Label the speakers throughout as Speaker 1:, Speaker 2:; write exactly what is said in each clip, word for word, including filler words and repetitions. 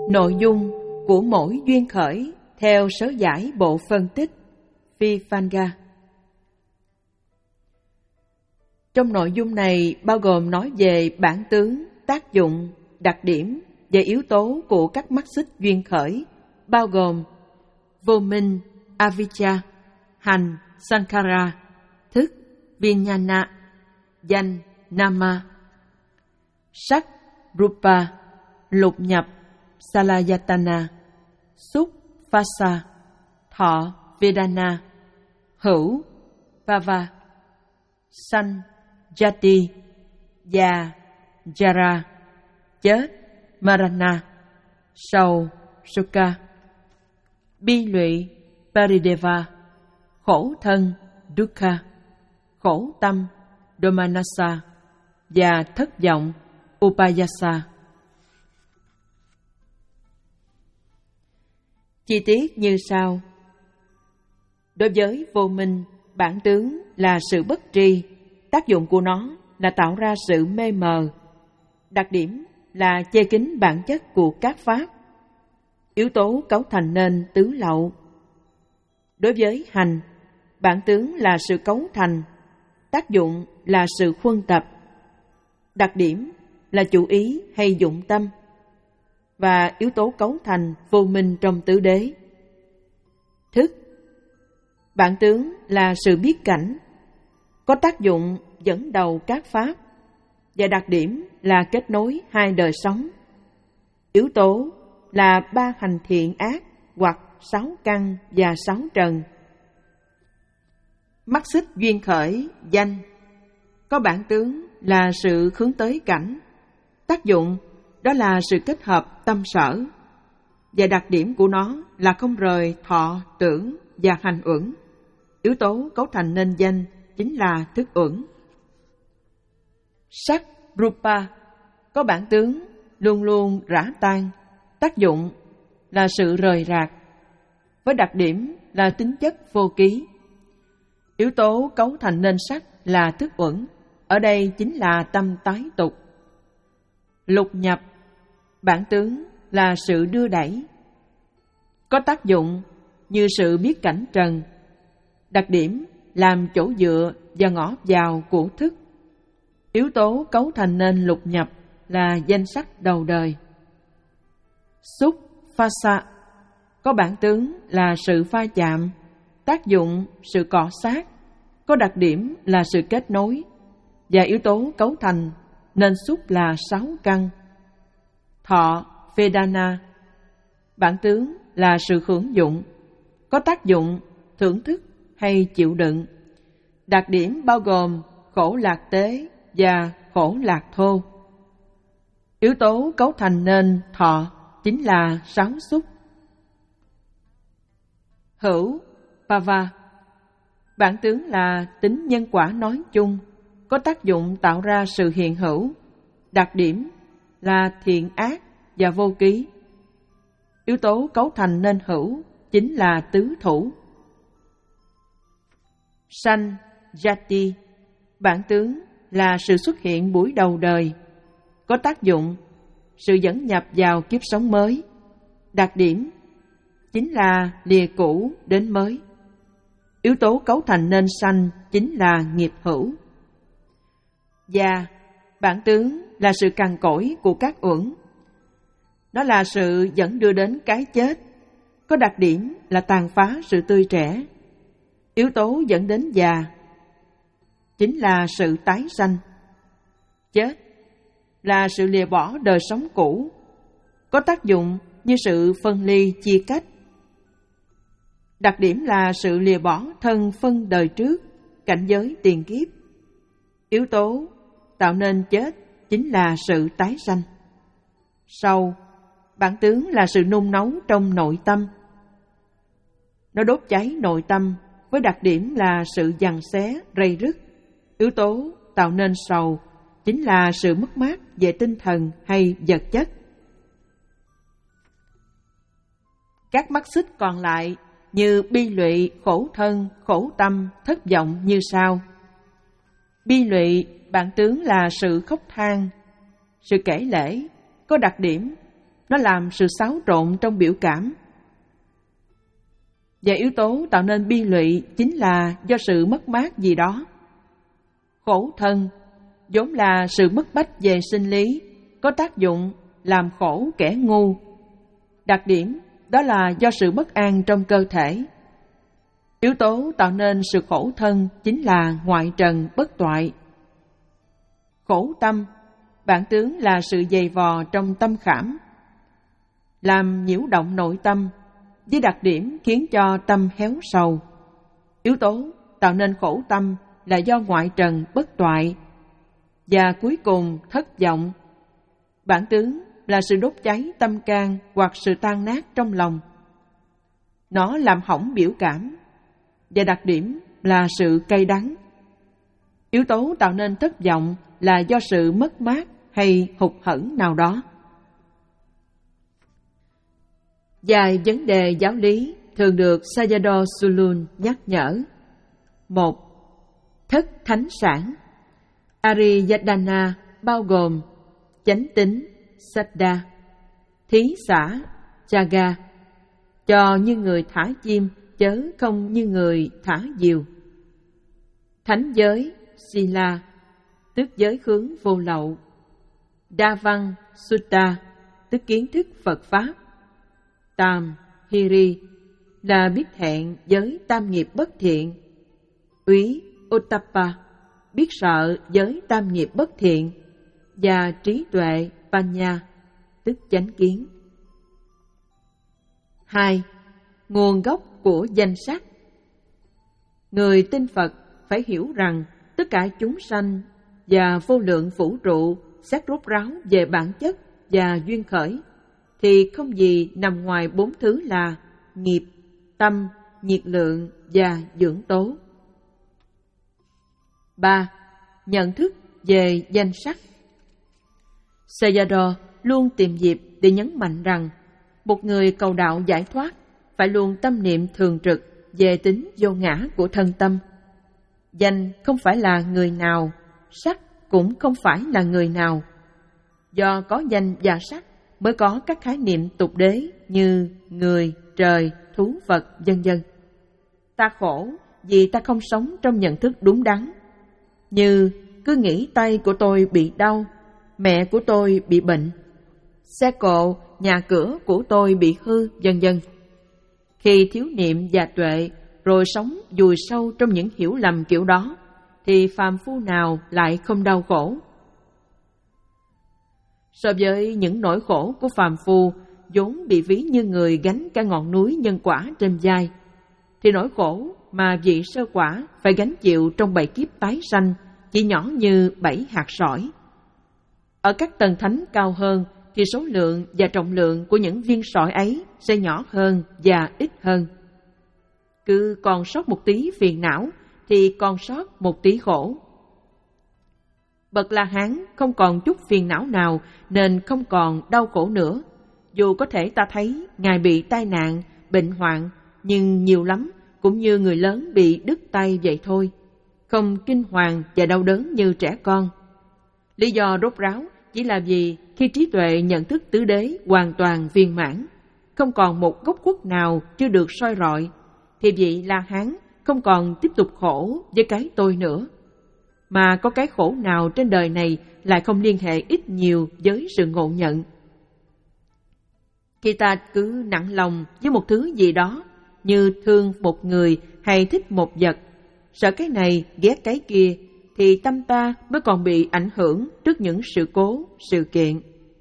Speaker 1: Nội dung của mỗi duyên khởi theo sớ giải bộ phân tích Vivanga. Trong nội dung này bao gồm nói về bản tướng, tác dụng, đặc điểm và yếu tố của các mắt xích duyên khởi, bao gồm vô minh, avijja, hành, sankhara, thức, vijnana, danh, nama, sắc, rupa, lục nhập, salayatana, xúc, phassa, thọ, vedana, hữu, bhava, sanh, jati, già, jara, chết, marana, sầu, sukha, bi lụy, parideva, khổ thân, dukkha, khổ tâm, domanassa và thất vọng, upayassa. Chi tiết như sau. Đối với vô minh, bản tướng là sự bất tri, tác dụng của nó là tạo ra sự mê mờ, đặc điểm là che kín bản chất của các pháp, yếu tố cấu thành nên tứ lậu. Đối với hành, bản tướng là sự cấu thành, tác dụng là sự khuân tập, đặc điểm là chủ ý hay dụng tâm, và yếu tố cấu thành vô minh trong tứ đế. Thức, bản tướng là sự biết cảnh, có tác dụng dẫn đầu các pháp, và đặc điểm là kết nối hai đời sống. Yếu tố là ba hành thiện ác hoặc sáu căn và sáu trần. Mắt xích duyên khởi, danh, có bản tướng là sự hướng tới cảnh, tác dụng đó là sự kết hợp tâm sở, và đặc điểm của nó là không rời thọ, tưởng và hành uẩn. Yếu tố cấu thành nên danh chính là thức uẩn. Sắc, rupa, có bản tướng luôn luôn rã tan, tác dụng là sự rời rạc, với đặc điểm là tính chất vô ký. Yếu tố cấu thành nên sắc là thức uẩn, ở đây chính là tâm tái tục. Lục nhập, bản tướng là sự đưa đẩy, có tác dụng như sự biết cảnh trần, đặc điểm làm chỗ dựa và ngõ vào của thức. Yếu tố cấu thành nên lục nhập là danh sắc đầu đời. Xúc, phassa, có bản tướng là sự pha chạm, tác dụng sự cọ sát, có đặc điểm là sự kết nối, và yếu tố cấu thành nên xúc là sáu căn. Thọ, vedana, bản tướng là sự hưởng dụng, có tác dụng thưởng thức hay chịu đựng, đặc điểm bao gồm khổ lạc tế và khổ lạc thô. Yếu tố cấu thành nên thọ chính là sáu xúc. Hữu, bhava, bản tướng là tính nhân quả nói chung, có tác dụng tạo ra sự hiện hữu, đặc điểm là thiện ác và vô ký. Yếu tố cấu thành nên hữu chính là tứ thủ. Sanh, jati, bản tướng là sự xuất hiện buổi đầu đời, có tác dụng sự dẫn nhập vào kiếp sống mới, đặc điểm chính là lìa cũ đến mới. Yếu tố cấu thành nên sanh chính là nghiệp hữu. Và bản tướng là sự cằn cỗi của các uẩn, đó là sự dẫn đưa đến cái chết, có đặc điểm là tàn phá sự tươi trẻ. Yếu tố dẫn đến già chính là sự tái sanh. Chết là sự lìa bỏ đời sống cũ, có tác dụng như sự phân ly chia cách, đặc điểm là sự lìa bỏ thân phân đời trước, cảnh giới tiền kiếp. Yếu tố tạo nên chết chính là sự tái sanh. Sầu, bản tướng là sự nung nấu trong nội tâm, nó đốt cháy nội tâm, với đặc điểm là sự giằng xé, rầy rứt. Yếu tố tạo nên sầu chính là sự mất mát về tinh thần hay vật chất. Các mắt xích còn lại như bi lụy, khổ thân, khổ tâm, thất vọng như sau. Bi lụy, bản tướng là sự khóc than, sự kể lể, có đặc điểm nó làm sự xáo trộn trong biểu cảm. Và yếu tố tạo nên bi lụy chính là do sự mất mát gì đó. Khổ thân vốn là sự mất bách về sinh lý, có tác dụng làm khổ kẻ ngu. Đặc điểm đó là do sự bất an trong cơ thể. Yếu tố tạo nên sự khổ thân chính là ngoại trần bất toại. Khổ tâm, bản tướng là sự dày vò trong tâm khảm, làm nhiễu động nội tâm, với đặc điểm khiến cho tâm héo sầu. Yếu tố tạo nên khổ tâm là do ngoại trần bất toại. Và cuối cùng thất vọng, bản tướng là sự đốt cháy tâm can hoặc sự tan nát trong lòng. Nó làm hỏng biểu cảm, và đặc điểm là sự cay đắng. Yếu tố tạo nên thất vọng là do sự mất mát hay hụt hẫng nào đó. Vài vấn đề giáo lý thường được Sayadaw Sulun nhắc nhở. Một. Thất thánh sản Ariyadana bao gồm chánh tín, Saddha, thí xả, Jaga, cho như người thả chim, chớ không như người thả diều. Thánh giới, Sila, tức giới hướng vô lậu. Đa văn, Sutta, tức kiến thức Phật Pháp. Tam, Hiri, là biết thẹn với tam nghiệp bất thiện. Úy, Uttapa, biết sợ với tam nghiệp bất thiện. Và trí tuệ, Panya, tức chánh kiến. Hai. Nguồn gốc của danh sắc. Người tin Phật phải hiểu rằng tất cả chúng sanh và vô lượng vũ trụ xét rốt ráo về bản chất và duyên khởi, thì không gì nằm ngoài bốn thứ là nghiệp, tâm, nhiệt lượng và dưỡng tố. Ba. Nhận thức về danh sắc. Sayadaw luôn tìm dịp để nhấn mạnh rằng một người cầu đạo giải thoát phải luôn tâm niệm thường trực về tính vô ngã của thân tâm. Danh không phải là người nào, sắc cũng không phải là người nào. Do có danh và sắc mới có các khái niệm tục đế như người, trời, thú vật, vân vân. Ta khổ vì ta không sống trong nhận thức đúng đắn, như cứ nghĩ tay của tôi bị đau, mẹ của tôi bị bệnh, xe cộ, nhà cửa của tôi bị hư, vân vân. Khi thiếu niệm và tuệ rồi sống vùi sâu trong những hiểu lầm kiểu đó, thì phàm phu nào lại không đau khổ? So với những nỗi khổ của phàm phu vốn bị ví như người gánh cả ngọn núi nhân quả trên vai, thì nỗi khổ mà vị sơ quả phải gánh chịu trong bảy kiếp tái sanh chỉ nhỏ như bảy hạt sỏi. Ở các tầng thánh cao hơn thì số lượng và trọng lượng của những viên sỏi ấy sẽ nhỏ hơn và ít hơn. Cứ còn sót một tí phiền não thì còn sót một tí khổ. Bậc La Hán không còn chút phiền não nào nên không còn đau khổ nữa. Dù có thể ta thấy Ngài bị tai nạn, bệnh hoạn, nhưng nhiều lắm cũng như người lớn bị đứt tay vậy thôi, không kinh hoàng và đau đớn như trẻ con. Lý do rốt ráo chỉ là vì khi trí tuệ nhận thức tứ đế hoàn toàn viên mãn, không còn một góc khuất nào chưa được soi rọi, thì vị La Hán không còn tiếp tục khổ với cái tôi nữa. Mà có cái khổ nào trên đời này lại không liên hệ ít nhiều với sự ngộ nhận. Khi ta cứ nặng lòng với một thứ gì đó, như thương một người hay thích một vật, sợ cái này ghét cái kia, thì tâm ta mới còn bị ảnh hưởng trước những sự cố, sự kiện.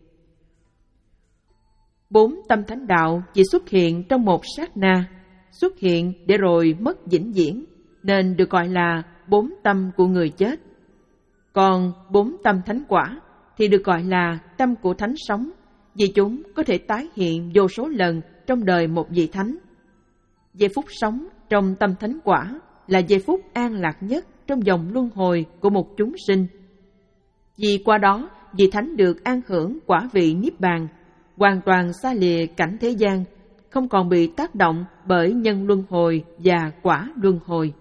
Speaker 1: Bốn tâm thánh đạo chỉ xuất hiện trong một sát na, xuất hiện để rồi mất vĩnh viễn, nên được gọi là bốn tâm của người chết. Còn bốn tâm thánh quả thì được gọi là tâm của thánh sống, vì chúng có thể tái hiện vô số lần trong đời một vị thánh. Giây phút sống trong tâm thánh quả là giây phút an lạc nhất trong dòng luân hồi của một chúng sinh. Vì qua đó, vị thánh được an hưởng quả vị niết bàn, hoàn toàn xa lìa cảnh thế gian, không còn bị tác động bởi nhân luân hồi và quả luân hồi.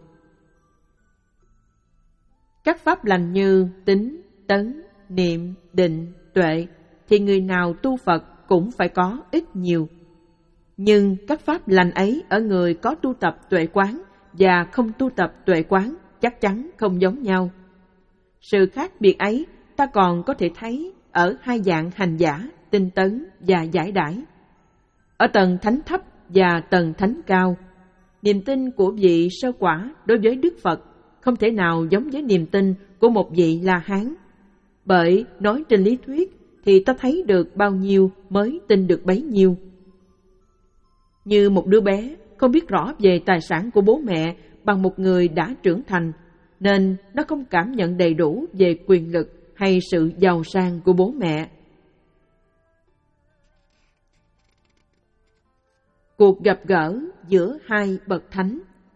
Speaker 1: Các pháp lành như tín, tấn, niệm, định, tuệ thì người nào tu Phật cũng phải có ít nhiều. Nhưng các pháp lành ấy ở người có tu tập tuệ quán và không tu tập tuệ quán chắc chắn không giống nhau. Sự khác biệt ấy ta còn có thể thấy ở hai dạng hành giả, tinh tấn và giải đãi. Ở tầng thánh thấp và tầng thánh cao, niềm tin của vị sơ quả đối với Đức Phật không thể nào giống với niềm tin của một vị La Hán. Bởi nói trên lý thuyết thì ta thấy được bao nhiêu mới tin được bấy nhiêu. Như một đứa bé không biết rõ về tài sản của bố mẹ bằng một người đã trưởng thành, nên nó không cảm nhận đầy đủ về quyền lực hay sự giàu sang của bố mẹ. Cuộc gặp gỡ giữa hai bậc thánh.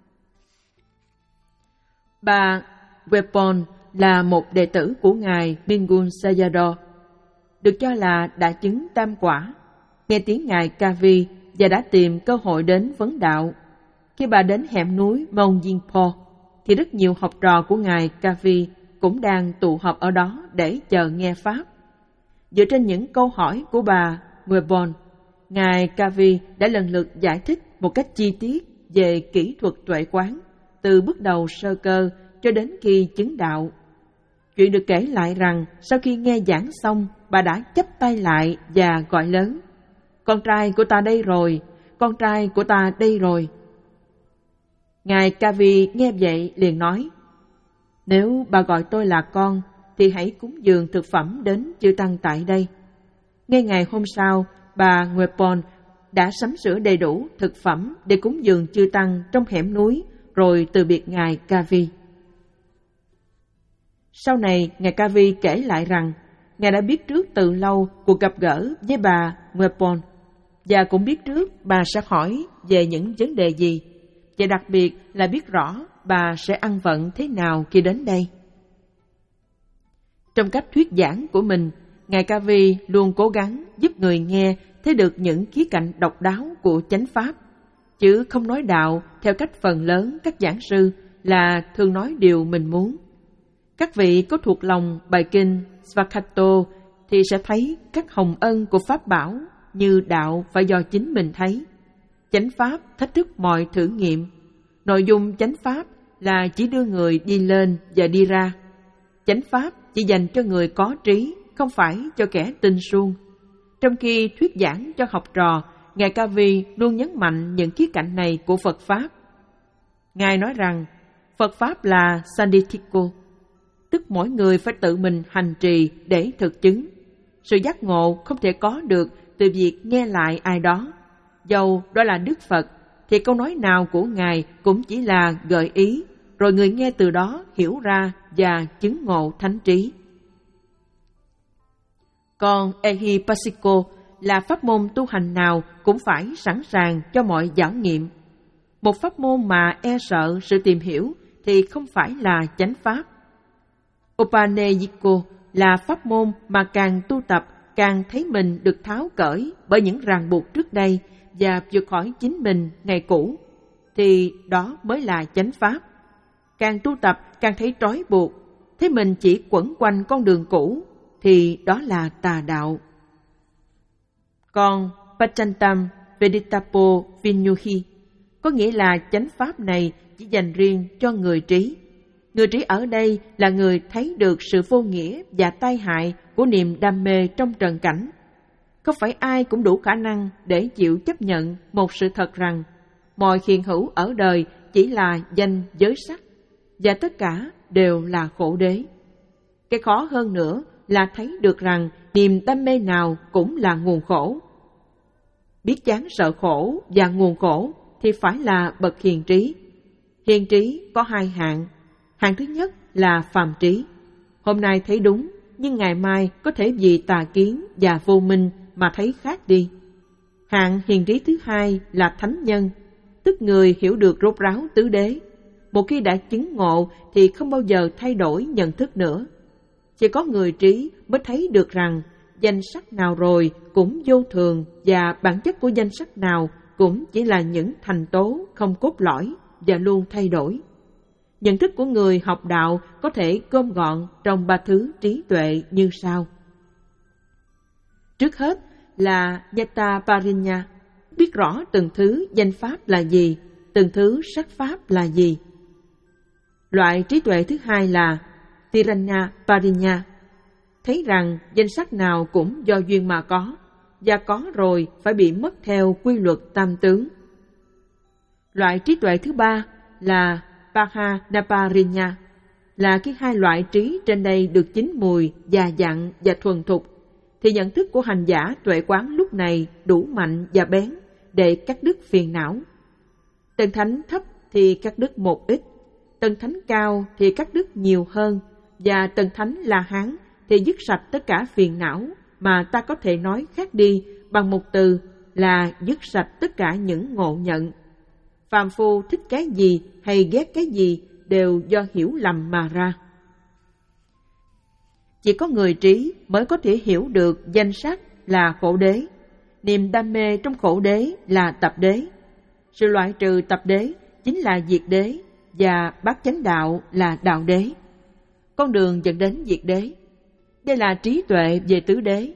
Speaker 1: Bà Wepon là một đệ tử của ngài Mingun Sayadaw, được cho là đã chứng tam quả, nghe tiếng ngài Kavi và đã tìm cơ hội đến vấn đạo. Khi bà đến hẻm núi Mount Jinpo, thì rất nhiều học trò của ngài Kavi cũng đang tụ họp ở đó để chờ nghe pháp. Dựa trên những câu hỏi của bà Wepon, ngài Kavi đã lần lượt giải thích một cách chi tiết về kỹ thuật tuệ quán, từ bước đầu sơ cơ cho đến khi chứng đạo. Chuyện được kể lại rằng sau khi nghe giảng xong, bà đã chắp tay lại và gọi lớn: "Con trai của ta đây rồi, con trai của ta đây rồi." Ngài Kavi nghe vậy liền nói: "Nếu bà gọi tôi là con, thì hãy cúng dường thực phẩm đến chư tăng tại đây." Ngay ngày hôm sau, bà Wepon đã sắm sửa đầy đủ thực phẩm để cúng dường chư tăng trong hẻm núi, rồi từ biệt ngài Kavi. Sau này, ngài Kavi kể lại rằng ngài đã biết trước từ lâu cuộc gặp gỡ với bà Wepon, và cũng biết trước bà sẽ hỏi về những vấn đề gì, và đặc biệt là biết rõ bà sẽ ăn vận thế nào khi đến đây. Trong cách thuyết giảng của mình, ngài Kavi luôn cố gắng giúp người nghe thấy được những khía cạnh độc đáo của chánh pháp, chứ không nói đạo theo cách phần lớn các giảng sư là thường nói điều mình muốn. Các vị có thuộc lòng bài kinh Svakato thì sẽ thấy các hồng ân của pháp bảo như đạo phải do chính mình thấy. Chánh pháp thách thức mọi thử nghiệm. Nội dung chánh pháp là chỉ đưa người đi lên và đi ra. Chánh pháp chỉ dành cho người có trí, không phải cho kẻ tinh suông. Trong khi thuyết giảng cho học trò, ngài Kavi luôn nhấn mạnh những khía cạnh này của Phật pháp. Ngài nói rằng Phật pháp là Sandithiko, tức mỗi người phải tự mình hành trì để thực chứng. Sự giác ngộ không thể có được từ việc nghe lại ai đó. Dầu đó là Đức Phật, thì câu nói nào của Ngài cũng chỉ là gợi ý, rồi người nghe từ đó hiểu ra và chứng ngộ thánh trí. Còn Ehipassiko là pháp môn tu hành nào cũng phải sẵn sàng cho mọi khảo nghiệm. Một pháp môn mà e sợ sự tìm hiểu thì không phải là chánh pháp. Upanejiko là pháp môn mà càng tu tập càng thấy mình được tháo cởi bởi những ràng buộc trước đây và vượt khỏi chính mình ngày cũ, thì đó mới là chánh pháp. Càng tu tập càng thấy trói buộc, thấy mình chỉ quẩn quanh con đường cũ, thì đó là tà đạo. Còn Pachantam Veditapo Vinyuhi có nghĩa là chánh pháp này chỉ dành riêng cho người trí. Người trí ở đây là người thấy được sự vô nghĩa và tai hại của niềm đam mê trong trần cảnh. Không phải ai cũng đủ khả năng để chịu chấp nhận một sự thật rằng mọi hiện hữu ở đời chỉ là danh giới sắc, và tất cả đều là khổ đế. Cái khó hơn nữa là thấy được rằng niềm đam mê nào cũng là nguồn khổ. Biết chán sợ khổ và nguồn khổ thì phải là bậc hiền trí. Hiền trí có hai hạng. Hạng thứ nhất là phàm trí. Hôm nay thấy đúng, nhưng ngày mai có thể vì tà kiến và vô minh mà thấy khác đi. Hạng hiền trí thứ hai là thánh nhân, tức người hiểu được rốt ráo tứ đế. Một khi đã chứng ngộ thì không bao giờ thay đổi nhận thức nữa. Chỉ có người trí mới thấy được rằng danh sắc nào rồi cũng vô thường, và bản chất của danh sắc nào cũng chỉ là những thành tố không cốt lõi và luôn thay đổi. Nhận thức của người học đạo có thể gom gọn trong ba thứ trí tuệ như sau. Trước hết là Yata Parinya, biết rõ từng thứ danh pháp là gì, từng thứ sắc pháp là gì. Loại trí tuệ thứ hai là Tiranya Parinya, thấy rằng danh sắc nào cũng do duyên mà có, và có rồi phải bị mất theo quy luật tam tướng. Loại trí tuệ thứ ba là Pahanaparinya, là khi hai loại trí trên đây được chín mùi, già dặn và thuần thục, thì nhận thức của hành giả tuệ quán lúc này đủ mạnh và bén để cắt đứt phiền não. Tầng thánh thấp thì cắt đứt một ít, tầng thánh cao thì cắt đứt nhiều hơn, và tầng thánh La Hán thì dứt sạch tất cả phiền não, mà ta có thể nói khác đi bằng một từ là dứt sạch tất cả những ngộ nhận. Phàm phu thích cái gì hay ghét cái gì đều do hiểu lầm mà ra. Chỉ có người trí mới có thể hiểu được danh sắc là khổ đế, niềm đam mê trong khổ đế là tập đế, sự loại trừ tập đế chính là diệt đế, và bát chánh đạo là đạo đế. Con đường dẫn đến diệt đế, đây là trí tuệ về tứ đế.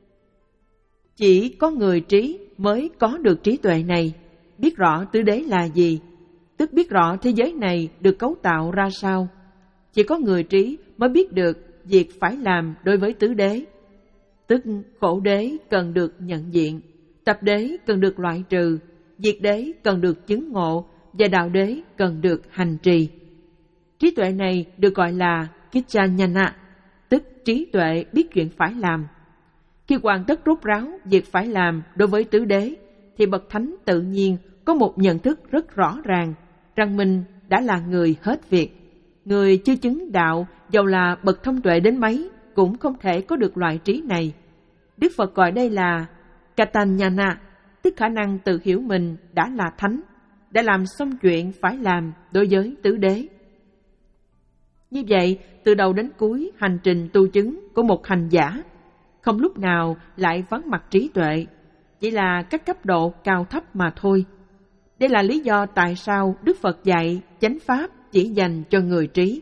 Speaker 1: Chỉ có người trí mới có được trí tuệ này, biết rõ tứ đế là gì, tức biết rõ thế giới này được cấu tạo ra sao. Chỉ có người trí mới biết được việc phải làm đối với tứ đế, tức khổ đế cần được nhận diện, tập đế cần được loại trừ, diệt đế cần được chứng ngộ, và đạo đế cần được hành trì. Trí tuệ này được gọi là Kichanyana, tức trí tuệ biết chuyện phải làm. Khi hoàn tất rốt ráo việc phải làm đối với tứ đế, thì bậc thánh tự nhiên có một nhận thức rất rõ ràng rằng mình đã là người hết việc. Người chưa chứng đạo, dầu là bậc thông tuệ đến mấy, cũng không thể có được loại trí này. Đức Phật gọi đây là Katanyana, tức khả năng tự hiểu mình đã là thánh, đã làm xong chuyện phải làm đối với tứ đế. Như vậy, từ đầu đến cuối hành trình tu chứng của một hành giả, không lúc nào lại vắng mặt trí tuệ, chỉ là các cấp độ cao thấp mà thôi. Đây là lý do tại sao Đức Phật dạy chánh pháp chỉ dành cho người trí.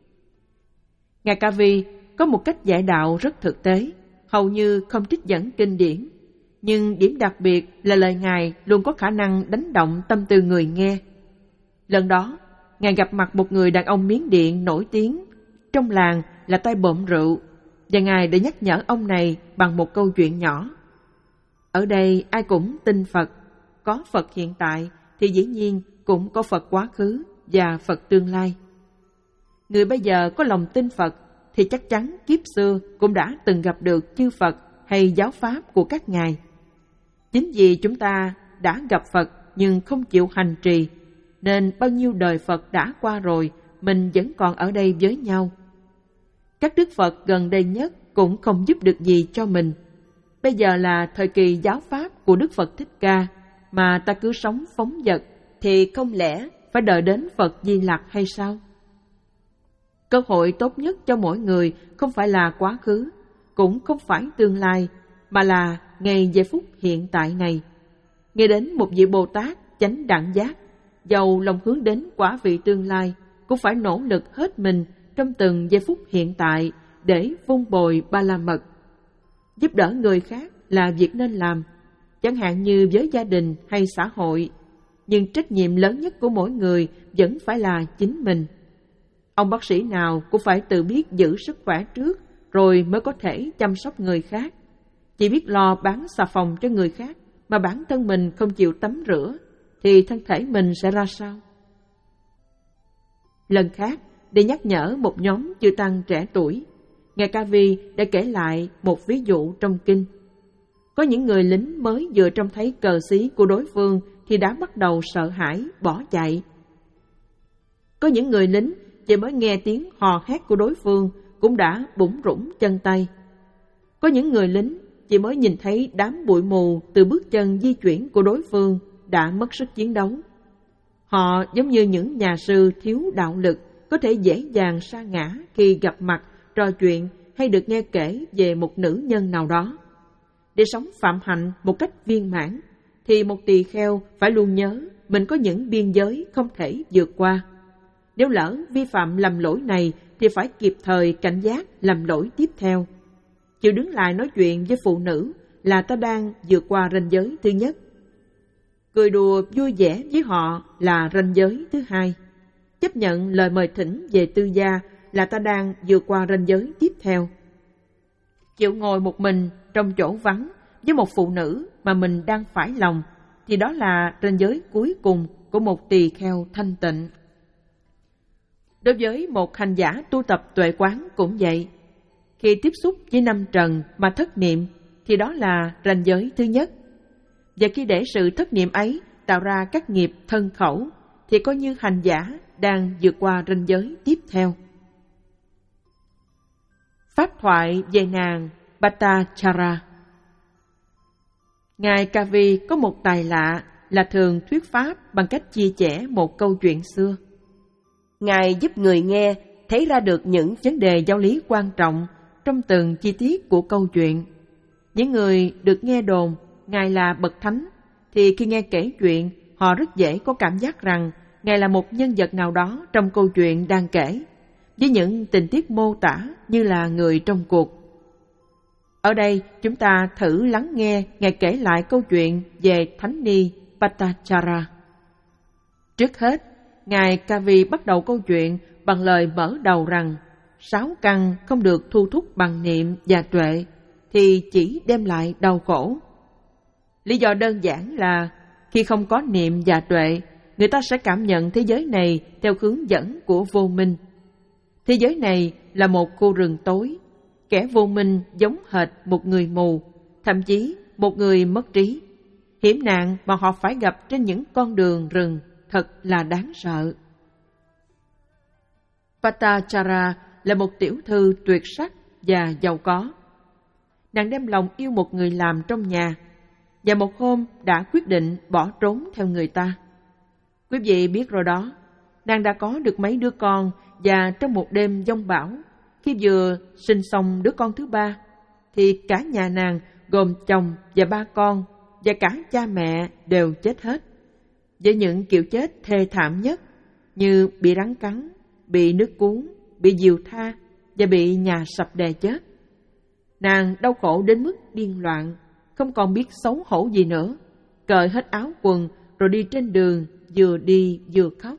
Speaker 1: Ngài Ca Vi có một cách dạy đạo rất thực tế, hầu như không trích dẫn kinh điển, nhưng điểm đặc biệt là lời Ngài luôn có khả năng đánh động tâm tư người nghe. Lần đó, Ngài gặp mặt một người đàn ông Miến Điện nổi tiếng trong làng là tay bộm rượu, và Ngài đã nhắc nhở ông này bằng một câu chuyện nhỏ. Ở đây ai cũng tin Phật, có Phật hiện tại thì dĩ nhiên cũng có Phật quá khứ và Phật tương lai. Người bây giờ có lòng tin Phật thì chắc chắn kiếp xưa cũng đã từng gặp được chư Phật hay giáo pháp của các ngài. Chính vì chúng ta đã gặp Phật nhưng không chịu hành trì, nên bao nhiêu đời Phật đã qua rồi, mình vẫn còn ở đây với nhau. Các đức Phật gần đây nhất cũng không giúp được gì cho mình. Bây giờ là thời kỳ giáo pháp của Đức Phật Thích Ca, mà ta cứ sống phóng dật, thì không lẽ phải đợi đến Phật Di Lặc hay sao? Cơ hội tốt nhất cho mỗi người không phải là quá khứ, cũng không phải tương lai, mà là ngay giây phút hiện tại này. Nghe đến một vị Bồ Tát chánh đẳng giác, dầu lòng hướng đến quả vị tương lai, cũng phải nỗ lực hết mình trong từng giây phút hiện tại để vun bồi ba la mật. Giúp đỡ người khác là việc nên làm, chẳng hạn như với gia đình hay xã hội, nhưng trách nhiệm lớn nhất của mỗi người vẫn phải là chính mình. Ông bác sĩ nào cũng phải tự biết giữ sức khỏe trước, rồi mới có thể chăm sóc người khác. Chỉ biết lo bán xà phòng cho người khác, mà bản thân mình không chịu tắm rửa, thì thân thể mình sẽ ra sao? Lần khác, để nhắc nhở một nhóm chư tăng trẻ tuổi, Ngài Ca Vi đã kể lại một ví dụ trong kinh. Có những người lính mới vừa trông thấy cờ xí của đối phương thì đã bắt đầu sợ hãi, bỏ chạy. Có những người lính chỉ mới nghe tiếng hò hét của đối phương cũng đã bủn rủn chân tay. Có những người lính chỉ mới nhìn thấy đám bụi mù từ bước chân di chuyển của đối phương đã mất sức chiến đấu. Họ giống như những nhà sư thiếu đạo lực, có thể dễ dàng sa ngã khi gặp mặt, trò chuyện hay được nghe kể về một nữ nhân nào đó. Để sống phạm hạnh một cách viên mãn, thì một tỳ kheo phải luôn nhớ mình có những biên giới không thể vượt qua. Nếu lỡ vi phạm lầm lỗi này thì phải kịp thời cảnh giác làm lỗi tiếp theo. Chịu đứng lại nói chuyện với phụ nữ là ta đang vượt qua ranh giới thứ nhất. Cười đùa vui vẻ với họ là ranh giới thứ hai. Chấp nhận lời mời thỉnh về tư gia là ta đang vượt qua ranh giới tiếp theo. Chịu ngồi một mình trong chỗ vắng với một phụ nữ mà mình đang phải lòng thì đó là ranh giới cuối cùng của một tỳ kheo thanh tịnh. Đối với một hành giả tu tập tuệ quán cũng vậy. Khi tiếp xúc với năm trần mà thất niệm thì đó là ranh giới thứ nhất. Và khi để sự thất niệm ấy tạo ra các nghiệp thân khẩu thì coi như hành giả đang vượt qua ranh giới tiếp theo. Pháp thoại về nàng Bhattacharya. Ngài Kavi có một tài lạ là thường thuyết pháp bằng cách chia sẻ một câu chuyện xưa. Ngài giúp người nghe thấy ra được những vấn đề giáo lý quan trọng trong từng chi tiết của câu chuyện. Những người được nghe đồn Ngài là bậc thánh thì khi nghe kể chuyện, họ rất dễ có cảm giác rằng Ngài là một nhân vật nào đó trong câu chuyện đang kể, với những tình tiết mô tả như là người trong cuộc. Ở đây, chúng ta thử lắng nghe Ngài kể lại câu chuyện về Thánh Ni Bhattacharya. Trước hết, Ngài Kavi bắt đầu câu chuyện bằng lời mở đầu rằng sáu căn không được thu thúc bằng niệm và tuệ thì chỉ đem lại đau khổ. Lý do đơn giản là khi không có niệm và tuệ, người ta sẽ cảm nhận thế giới này theo hướng dẫn của vô minh. Thế giới này là một khu rừng tối, kẻ vô minh giống hệt một người mù, thậm chí một người mất trí. Hiểm nạn mà họ phải gặp trên những con đường rừng thật là đáng sợ. Bhattacharya là một tiểu thư tuyệt sắc và giàu có. Nàng đem lòng yêu một người làm trong nhà, và một hôm đã quyết định bỏ trốn theo người ta. Quý vị biết rồi đó, nàng đã có được mấy đứa con, và trong một đêm giông bão, khi vừa sinh xong đứa con thứ ba, thì cả nhà nàng gồm chồng và ba con và cả cha mẹ đều chết hết, với những kiểu chết thê thảm nhất như bị rắn cắn, bị nước cuốn, bị diều tha và bị nhà sập đè chết. Nàng đau khổ đến mức điên loạn, không còn biết xấu hổ gì nữa, cởi hết áo quần rồi đi trên đường, vừa đi vừa khóc.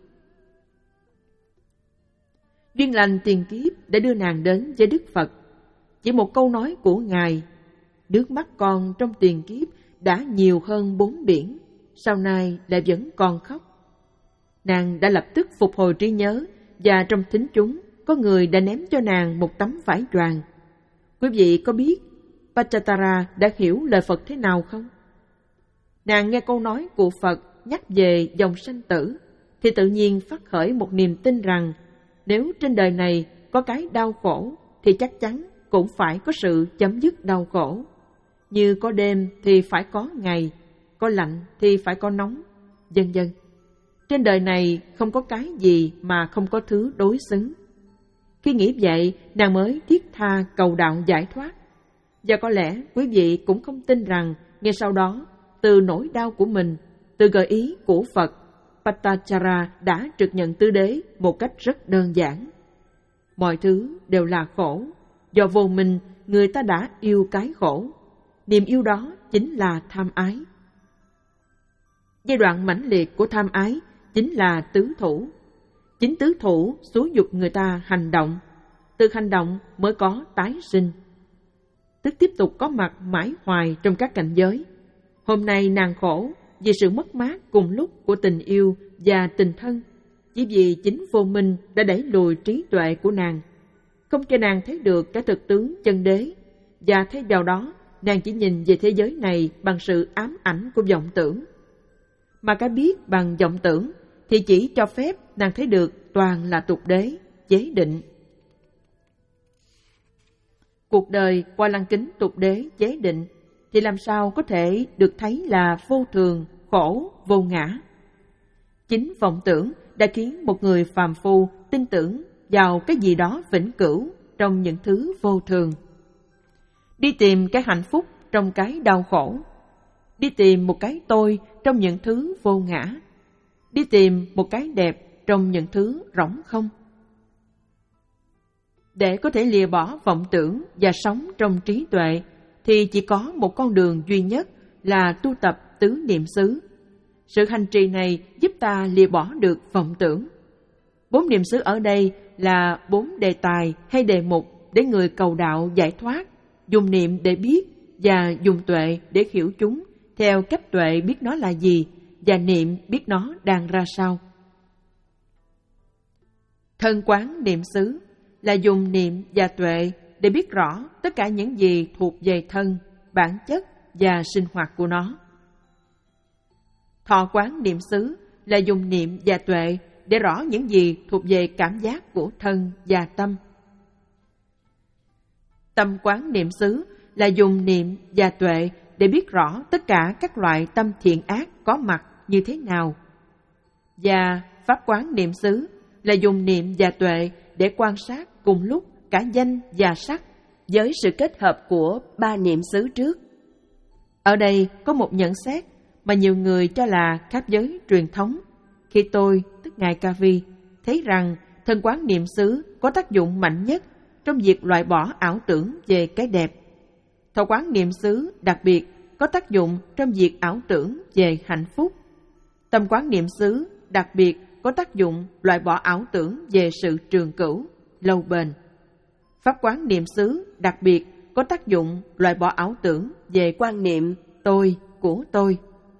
Speaker 1: Duyên lành tiền kiếp đã đưa nàng đến với Đức Phật. Chỉ một câu nói của Ngài, nước mắt con trong tiền kiếp đã nhiều hơn bốn biển, sau này lại vẫn còn khóc. Nàng đã lập tức phục hồi trí nhớ, và trong thính chúng có người đã ném cho nàng một tấm vải choàng. Quý vị có biết Bhattacharya đã hiểu lời Phật thế nào không? Nàng nghe câu nói của Phật nhắc về dòng sanh tử, thì tự nhiên phát khởi một niềm tin rằng nếu trên đời này có cái đau khổ thì chắc chắn cũng phải có sự chấm dứt đau khổ. Như có đêm thì phải có ngày, có lạnh thì phải có nóng, vân vân. Trên đời này không có cái gì mà không có thứ đối xứng. Khi nghĩ vậy, nàng mới thiết tha cầu đạo giải thoát. Và có lẽ quý vị cũng không tin rằng ngay sau đó, từ nỗi đau của mình, từ gợi ý của Phật, Bhattacharya đã trực nhận tứ đế một cách rất đơn giản. Mọi thứ đều là khổ, do vô minh người ta đã yêu cái khổ. Niềm yêu đó chính là tham ái. Giai đoạn mãnh liệt của tham ái chính là tứ thủ. Chính tứ thủ xúi giục người ta hành động. Từ hành động mới có tái sinh, tức tiếp tục có mặt mãi hoài trong các cảnh giới. Hôm nay nàng khổ vì sự mất mát cùng lúc của tình yêu và tình thân, chỉ vì chính vô minh đã đẩy lùi trí tuệ của nàng, không cho nàng thấy được cái thực tướng chân đế, và thay vào đó nàng chỉ nhìn về thế giới này bằng sự ám ảnh của vọng tưởng. Mà cái biết bằng vọng tưởng thì chỉ cho phép nàng thấy được toàn là tục đế, chế định. Cuộc đời qua lăng kính tục đế chế định thì làm sao có thể được thấy là vô thường, khổ, vô ngã. Chính vọng tưởng đã khiến một người phàm phu tin tưởng vào cái gì đó vĩnh cửu trong những thứ vô thường. Đi tìm cái hạnh phúc trong cái đau khổ, đi tìm một cái tôi trong những thứ vô ngã, đi tìm một cái đẹp trong những thứ rỗng không. Để có thể lìa bỏ vọng tưởng và sống trong trí tuệ, thì chỉ có một con đường duy nhất là tu tập tứ niệm xứ. Sự hành trì này giúp ta lìa bỏ được vọng tưởng. Bốn niệm xứ ở đây là bốn đề tài hay đề mục để người cầu đạo giải thoát, dùng niệm để biết và dùng tuệ để hiểu chúng theo cách tuệ biết nó là gì và niệm biết nó đang ra sao. Thân quán niệm xứ là dùng niệm và tuệ để biết rõ tất cả những gì thuộc về thân, bản chất và sinh hoạt của nó. Thọ quán niệm xứ là dùng niệm và tuệ để rõ những gì thuộc về cảm giác của thân và tâm. Tâm quán niệm xứ là dùng niệm và tuệ để biết rõ tất cả các loại tâm thiện ác có mặt như thế nào. Và pháp quán niệm xứ là dùng niệm và tuệ để quan sát cùng lúc cả danh và sắc với sự kết hợp của ba niệm xứ trước. Ở đây có một nhận xét mà nhiều người cho là khác với truyền thống. Khi tôi, tức Ngài Ca Vi, thấy rằng thân quán niệm xứ có tác dụng mạnh nhất trong việc loại bỏ ảo tưởng về cái đẹp. Thọ quán niệm xứ đặc biệt có tác dụng trong việc ảo tưởng về hạnh phúc. Tâm quán niệm xứ đặc biệt có tác dụng loại bỏ ảo tưởng về sự trường cửu, lâu bền. Pháp quán niệm xứ đặc biệt có tác dụng loại bỏ ảo tưởng về quan niệm tôi, của tôi.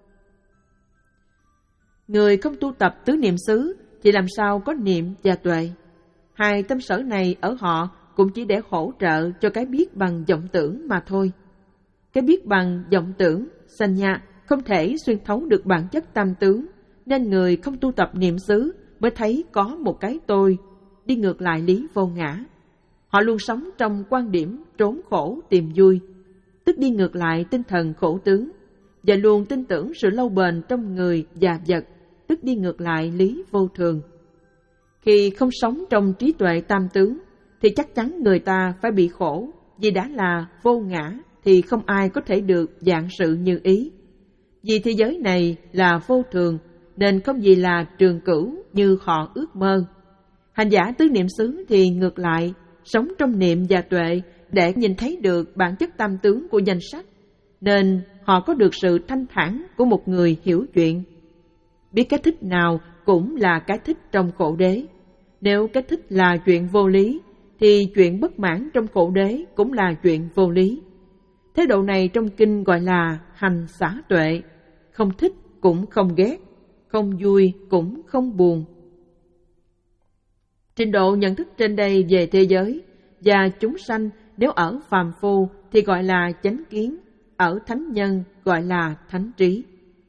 Speaker 1: Người không tu tập tứ niệm xứ thì làm sao có niệm và tuệ? Hai tâm sở này ở họ cũng chỉ để hỗ trợ cho cái biết bằng vọng tưởng mà thôi. Cái biết bằng vọng tưởng, sanya, không thể xuyên thấu được bản chất tam tướng, nên người không tu tập niệm xứ mới thấy có một cái tôi, đi ngược lại lý vô ngã. Họ luôn sống trong quan điểm trốn khổ tìm vui, tức đi ngược lại tinh thần khổ tướng, và luôn tin tưởng sự lâu bền trong người và vật, tức đi ngược lại lý vô thường. Khi không sống trong trí tuệ tam tướng, thì chắc chắn người ta phải bị khổ, vì đã là vô ngã thì không ai có thể được vạn sự như ý. Vì thế giới này là vô thường, nên không gì là trường cửu như họ ước mơ. Hành giả tứ niệm xứ thì ngược lại, sống trong niệm và tuệ để nhìn thấy được bản chất tam tướng của danh sách, nên họ có được sự thanh thản của một người hiểu chuyện. Biết cái thích nào cũng là cái thích trong khổ đế. Nếu cái thích là chuyện vô lý, thì chuyện bất mãn trong khổ đế cũng là chuyện vô lý. Thế độ này trong kinh gọi là hành xả tuệ, không thích cũng không ghét, không vui cũng không buồn. Trình độ nhận thức trên đây về thế giới và chúng sanh nếu ở phàm phu thì gọi là chánh kiến, ở thánh nhân gọi là thánh trí.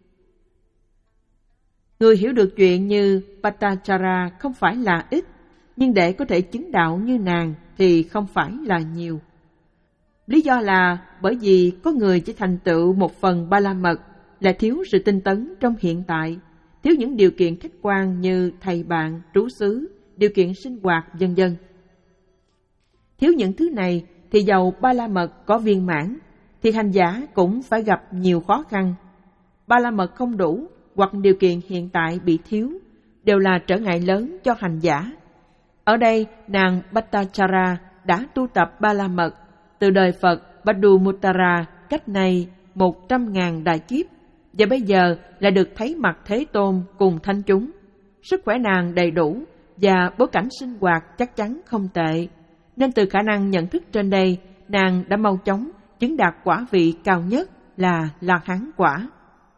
Speaker 1: Người hiểu được chuyện như Patachara không phải là ít, nhưng để có thể chứng đạo như nàng thì không phải là nhiều. Lý do là bởi vì có người chỉ thành tựu một phần ba la mật là thiếu sự tinh tấn trong hiện tại, thiếu những điều kiện khách quan như thầy bạn, trú xứ, điều kiện sinh hoạt, vân vân. Thiếu những thứ này thì dầu ba la mật có viên mãn, thì hành giả cũng phải gặp nhiều khó khăn. Ba la mật không đủ hoặc điều kiện hiện tại bị thiếu đều là trở ngại lớn cho hành giả. Ở đây, nàng Bhattacharya đã tu tập ba la mật từ đời Phật Badumuttara cách này một trăm ngàn đại kiếp, và bây giờ là được thấy mặt Thế Tôn cùng thánh chúng. Sức khỏe nàng đầy đủ và bối cảnh sinh hoạt chắc chắn không tệ, nên từ khả năng nhận thức trên đây, nàng đã mau chóng chứng đạt quả vị cao nhất là La Hán quả.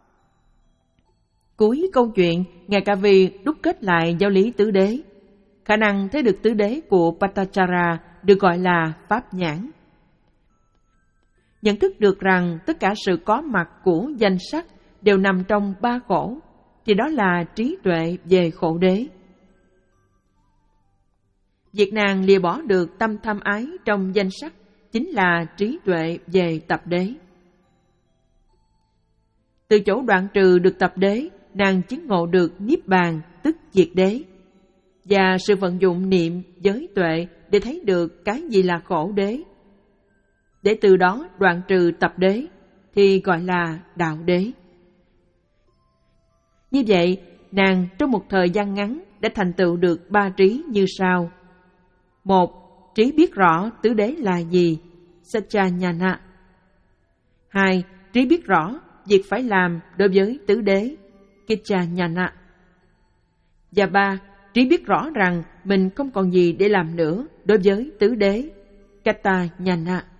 Speaker 1: Cuối câu chuyện, Ngài Ca Vi đúc kết lại giáo lý tứ đế. Khả năng thấy được tứ đế của Patachara được gọi là pháp nhãn. Nhận thức được rằng tất cả sự có mặt của danh sắc đều nằm trong ba khổ, thì đó là trí tuệ về khổ đế. Việc nàng lìa bỏ được tâm tham ái trong danh sắc chính là trí tuệ về tập đế. Từ chỗ đoạn trừ được tập đế, nàng chứng ngộ được niết bàn, tức diệt đế, và sự vận dụng niệm giới tuệ để thấy được cái gì là khổ đế, để từ đó đoạn trừ tập đế thì gọi là đạo đế. Như vậy, nàng trong một thời gian ngắn đã thành tựu được ba trí như sau. Một, trí biết rõ tứ đế là gì, Satchanyana. Hai, trí biết rõ việc phải làm đối với tứ đế, Kicca Nhana. Và ba, trí biết rõ rằng mình không còn gì để làm nữa đối với tứ đế, Katta Nhana.